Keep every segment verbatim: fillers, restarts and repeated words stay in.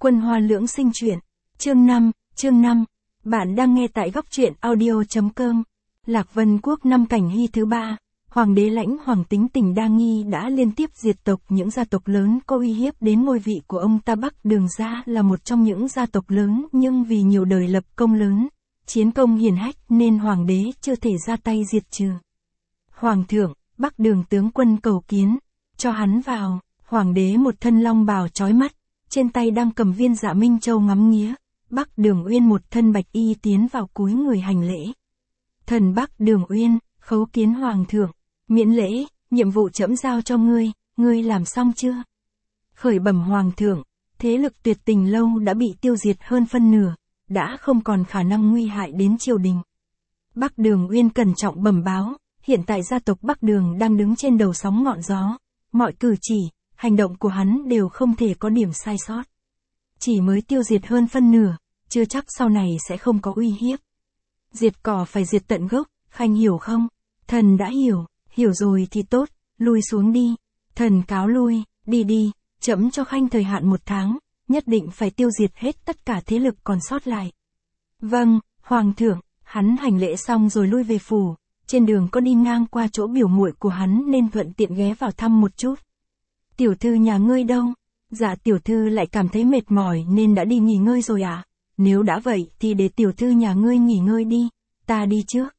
Quân Hoa Lưỡng Sinh Truyện, chương năm, chương năm. Bạn đang nghe tại góc truyện audio chấm com. Lạc Vân Quốc năm Cảnh Hy thứ ba, Hoàng đế Lãnh Hoàng Tính Tình Đa Nghi đã liên tiếp diệt tộc những gia tộc lớn có uy hiếp đến ngôi vị của ông ta. Bắc Đường gia là một trong những gia tộc lớn nhưng vì nhiều đời lập công lớn, chiến công hiển hách nên Hoàng đế chưa thể ra tay diệt trừ. Hoàng thượng, Bắc Đường tướng quân cầu kiến, cho hắn vào. Hoàng đế một thân long bào chói mắt, trên tay đang cầm viên Dạ Minh Châu ngắm nghía. Bắc Đường Uyên một thân bạch y tiến vào cúi người hành lễ. Thần Bắc Đường Uyên, khấu kiến Hoàng thượng, miễn lễ, nhiệm vụ trẫm giao cho ngươi, ngươi làm xong chưa? Khởi bẩm Hoàng thượng, thế lực Tuyệt Tình Lâu đã bị tiêu diệt hơn phân nửa, đã không còn khả năng nguy hại đến triều đình. Bắc Đường Uyên cẩn trọng bẩm báo, hiện tại gia tộc Bắc Đường đang đứng trên đầu sóng ngọn gió, mọi cử chỉ, hành động của hắn đều không thể có điểm sai sót. Chỉ mới tiêu diệt hơn phân nửa, chưa chắc sau này sẽ không có uy hiếp. Diệt cỏ phải diệt tận gốc, Khanh hiểu không? Thần đã hiểu, hiểu rồi thì tốt, lui xuống đi. Thần cáo lui, đi đi, trẫm cho Khanh thời hạn một tháng, nhất định phải tiêu diệt hết tất cả thế lực còn sót lại. Vâng, Hoàng thượng. Hắn hành lễ xong rồi lui về phủ, trên đường có đi ngang qua chỗ biểu muội của hắn nên thuận tiện ghé vào thăm một chút. Tiểu thư nhà ngươi đâu? Dạ tiểu thư lại cảm thấy mệt mỏi nên đã đi nghỉ ngơi rồi ạ. À? Nếu đã vậy thì để tiểu thư nhà ngươi nghỉ ngơi đi, ta đi trước.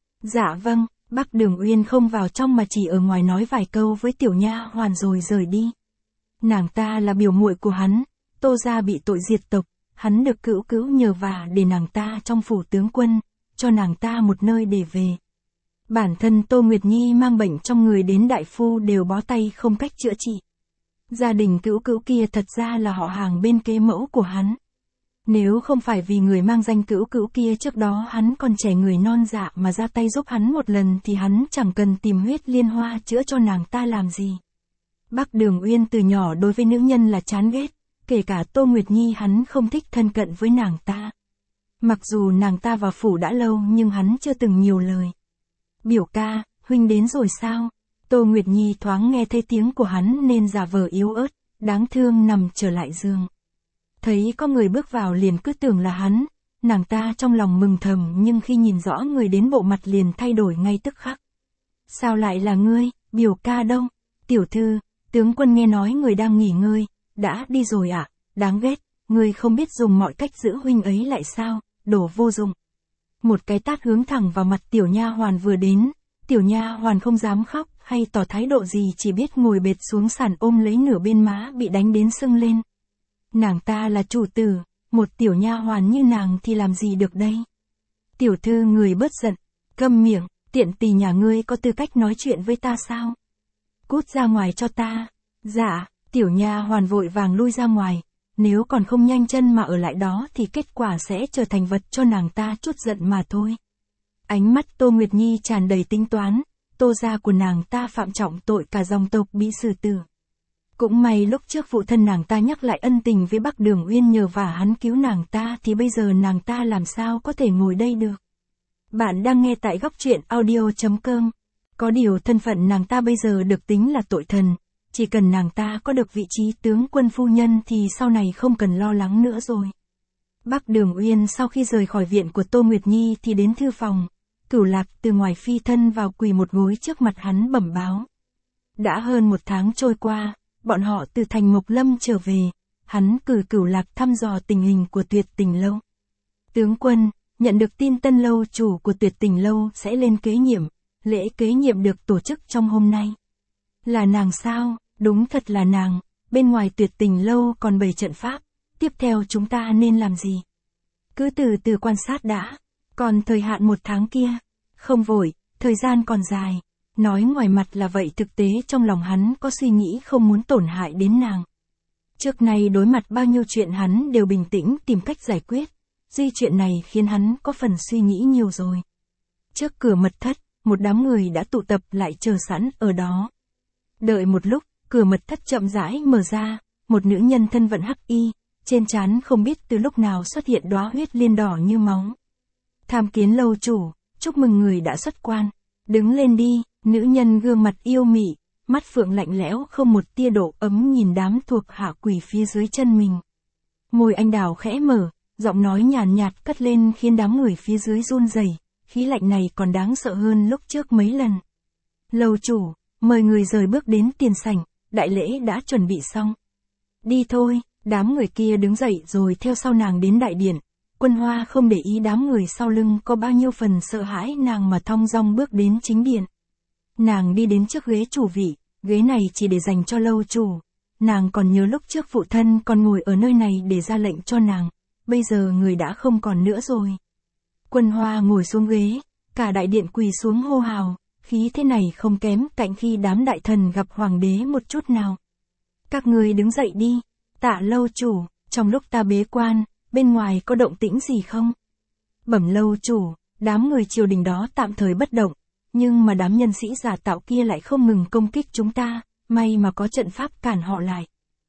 Dạ vâng. Bắc Đường Uyên không vào trong mà chỉ ở ngoài nói vài câu với tiểu nha hoàn rồi rời đi. Nàng ta là biểu muội của hắn, Tô gia bị tội diệt tộc, hắn được cữu cữu nhờ vả để nàng ta trong phủ tướng quân, cho nàng ta một nơi để về. Bản thân Tô Nguyệt Nhi mang bệnh trong người đến đại phu đều bó tay không cách chữa trị. Gia đình cữu cữu kia thật ra là họ hàng bên kế mẫu của hắn. Nếu không phải vì người mang danh cữu cữu kia trước đó hắn còn trẻ người non dạ mà ra tay giúp hắn một lần thì hắn chẳng cần tìm huyết liên hoa chữa cho nàng ta làm gì. Bắc Đường Uyên từ nhỏ đối với nữ nhân là chán ghét, kể cả Tô Nguyệt Nhi hắn không thích thân cận với nàng ta. Mặc dù nàng ta vào phủ đã lâu nhưng hắn chưa từng nhiều lời. Biểu ca, huynh đến rồi sao? Tô Nguyệt Nhi thoáng nghe thấy tiếng của hắn nên giả vờ yếu ớt, đáng thương nằm trở lại giường. Thấy có người bước vào liền cứ tưởng là hắn, nàng ta trong lòng mừng thầm nhưng khi nhìn rõ người đến bộ mặt liền thay đổi ngay tức khắc. Sao lại là ngươi, biểu ca đâu? Tiểu thư, tướng quân nghe nói người đang nghỉ ngơi, đã đi rồi ạ, à? Đáng ghét, ngươi không biết dùng mọi cách giữ huynh ấy lại sao, đồ vô dụng. Một cái tát hướng thẳng vào mặt tiểu nha hoàn vừa đến, tiểu nha hoàn không dám khóc hay tỏ thái độ gì chỉ biết ngồi bệt xuống sàn ôm lấy nửa bên má bị đánh đến sưng lên. Nàng ta là chủ tử, một tiểu nha hoàn như nàng thì làm gì được đây? Tiểu thư người bớt giận, câm miệng, tiện tỳ nhà ngươi có tư cách nói chuyện với ta sao? Cút ra ngoài cho ta. Dạ, tiểu nha hoàn vội vàng lui ra ngoài, nếu còn không nhanh chân mà ở lại đó thì kết quả sẽ trở thành vật cho nàng ta chút giận mà thôi. Ánh mắt Tô Nguyệt Nhi tràn đầy tính toán, Tô gia của nàng ta phạm trọng tội cả dòng tộc bị xử tử. Cũng may lúc trước phụ thân nàng ta nhắc lại ân tình với Bắc Đường Uyên nhờ vả hắn cứu nàng ta thì bây giờ nàng ta làm sao có thể ngồi đây được. Bạn đang nghe tại góc truyện audio chấm com. Có điều thân phận nàng ta bây giờ được tính là tội thần, chỉ cần nàng ta có được vị trí tướng quân phu nhân thì sau này không cần lo lắng nữa rồi. Bắc Đường Uyên sau khi rời khỏi viện của Tô Nguyệt Nhi thì đến thư phòng, Cửu Lạc từ ngoài phi thân vào quỳ một gối trước mặt hắn bẩm báo. Đã hơn một tháng trôi qua, bọn họ từ thành Mộc Lâm trở về, hắn cử Cửu Lạc thăm dò tình hình của Tuyệt Tình Lâu. Tướng quân, nhận được tin tân lâu chủ của Tuyệt Tình Lâu sẽ lên kế nhiệm, lễ kế nhiệm được tổ chức trong hôm nay. Là nàng sao? Đúng thật là nàng, bên ngoài Tuyệt Tình Lâu còn bày trận pháp, tiếp theo chúng ta nên làm gì? Cứ từ từ quan sát đã, còn thời hạn một tháng kia, không vội, thời gian còn dài. Nói ngoài mặt là vậy thực tế trong lòng hắn có suy nghĩ không muốn tổn hại đến nàng. Trước nay đối mặt bao nhiêu chuyện hắn đều bình tĩnh tìm cách giải quyết, duy chuyện này khiến hắn có phần suy nghĩ nhiều rồi. Trước cửa mật thất, một đám người đã tụ tập lại chờ sẵn ở đó. Đợi một lúc, cửa mật thất chậm rãi mở ra, một nữ nhân thân vận hắc y, trên trán không biết từ lúc nào xuất hiện đóa huyết liên đỏ như máu. Tham kiến lâu chủ, chúc mừng người đã xuất quan, đứng lên đi. Nữ nhân gương mặt yêu mị, mắt phượng lạnh lẽo không một tia độ ấm nhìn đám thuộc hạ quỳ phía dưới chân mình. Môi anh đào khẽ mở, giọng nói nhàn nhạt cất lên khiến đám người phía dưới run rẩy, khí lạnh này còn đáng sợ hơn lúc trước mấy lần. Lầu chủ, mời người rời bước đến tiền sảnh, đại lễ đã chuẩn bị xong. Đi thôi, đám người kia đứng dậy rồi theo sau nàng đến đại điện. Quân Hoa không để ý đám người sau lưng có bao nhiêu phần sợ hãi nàng mà thong dong bước đến chính điện. Nàng đi đến trước ghế chủ vị, ghế này chỉ để dành cho lâu chủ. Nàng còn nhớ lúc trước phụ thân còn ngồi ở nơi này để ra lệnh cho nàng, bây giờ người đã không còn nữa rồi. Quân Hoa ngồi xuống ghế, cả đại điện quỳ xuống hô hào, khí thế này không kém cạnh khi đám đại thần gặp hoàng đế một chút nào. Các người đứng dậy đi, tạ lâu chủ, trong lúc ta bế quan, bên ngoài có động tĩnh gì không? Bẩm lâu chủ, đám người triều đình đó tạm thời bất động, nhưng mà đám nhân sĩ giả tạo kia lại không ngừng công kích chúng ta, may mà có trận pháp cản họ lại.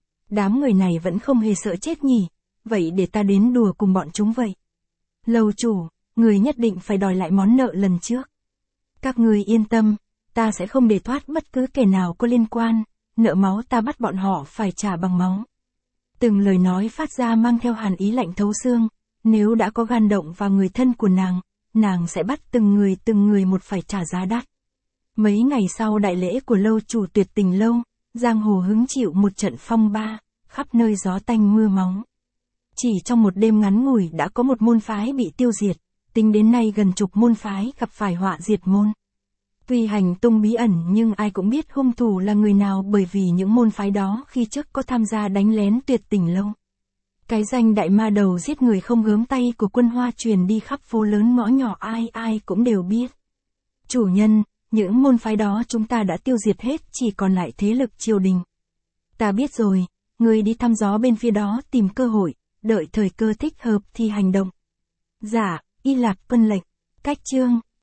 Đám người này vẫn không hề sợ chết nhỉ, vậy để ta đến đùa cùng bọn chúng vậy. Lâu chủ, người nhất định phải đòi lại món nợ lần trước. Các người yên tâm, ta sẽ không để thoát bất cứ kẻ nào có liên quan, nợ máu ta bắt bọn họ phải trả bằng máu. Từng lời nói phát ra mang theo hàn ý lạnh thấu xương, nếu đã có gan động vào người thân của nàng, nàng sẽ bắt từng người từng người một phải trả giá đắt. Mấy ngày sau đại lễ của lâu chủ tuyệt tình lâu, giang hồ hứng chịu một trận phong ba, khắp nơi gió tanh mưa máu. Chỉ trong một đêm ngắn ngủi đã có một môn phái bị tiêu diệt, tính đến nay gần chục môn phái gặp phải họa diệt môn. Tuy hành tung bí ẩn nhưng ai cũng biết hung thủ là người nào bởi vì những môn phái đó khi trước có tham gia đánh lén tuyệt tình lâu. Cái danh đại ma đầu giết người không gớm tay của Quân Hoa truyền đi khắp phố lớn ngõ nhỏ ai ai cũng đều biết. Chủ nhân, những môn phái đó chúng ta đã tiêu diệt hết chỉ còn lại thế lực triều đình. Ta biết rồi, người đi thăm gió bên phía đó tìm cơ hội, đợi thời cơ thích hợp thì hành động. Dạ, y lạc tuân lệnh, cách chương.